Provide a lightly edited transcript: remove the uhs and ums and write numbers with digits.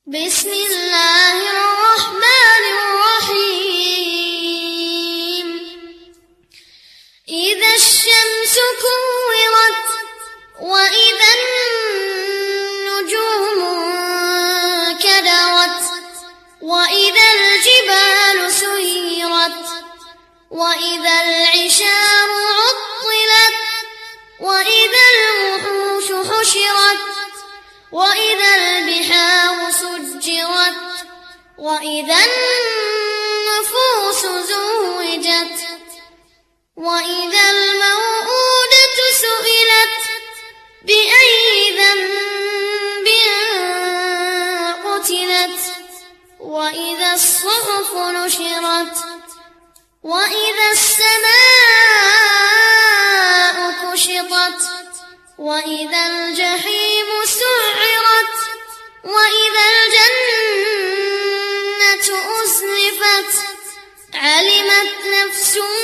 بسم الله الرحمن الرحيم إذا الشمس كورت وإذا النجوم انكدرت وإذا الجبال سيرت وإذا العشار عطلت وإذا الوحوش حشرت وإذا البحار سجرت وإذا النفوس زوجت وإذا الموءودة سئلت بأي ذنب قتلت وإذا الصحف نشرت وإذا السماء كشطت وإذا الجحيم سعرت وإذا الجنة أزلفت علمت نفس